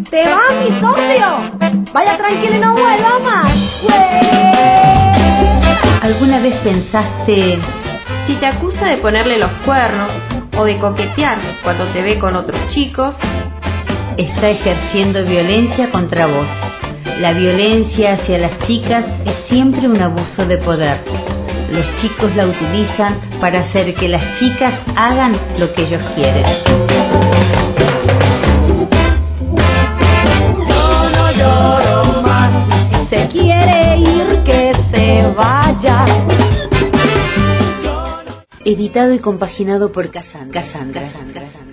¡Te va, mi socio! ¡Vaya tranquilo y no vuelva más! ¿Alguna vez pensaste, si te acusa de ponerle los cuernos o de coquetear cuando te ve con otros chicos, está ejerciendo violencia contra vos? La violencia hacia las chicas es siempre un abuso de poder. Los chicos la utilizan para hacer que las chicas hagan lo que ellos quieren. Yo no lloro más, y si se quiere ir, que se vaya. Editado y compaginado por Cassandra.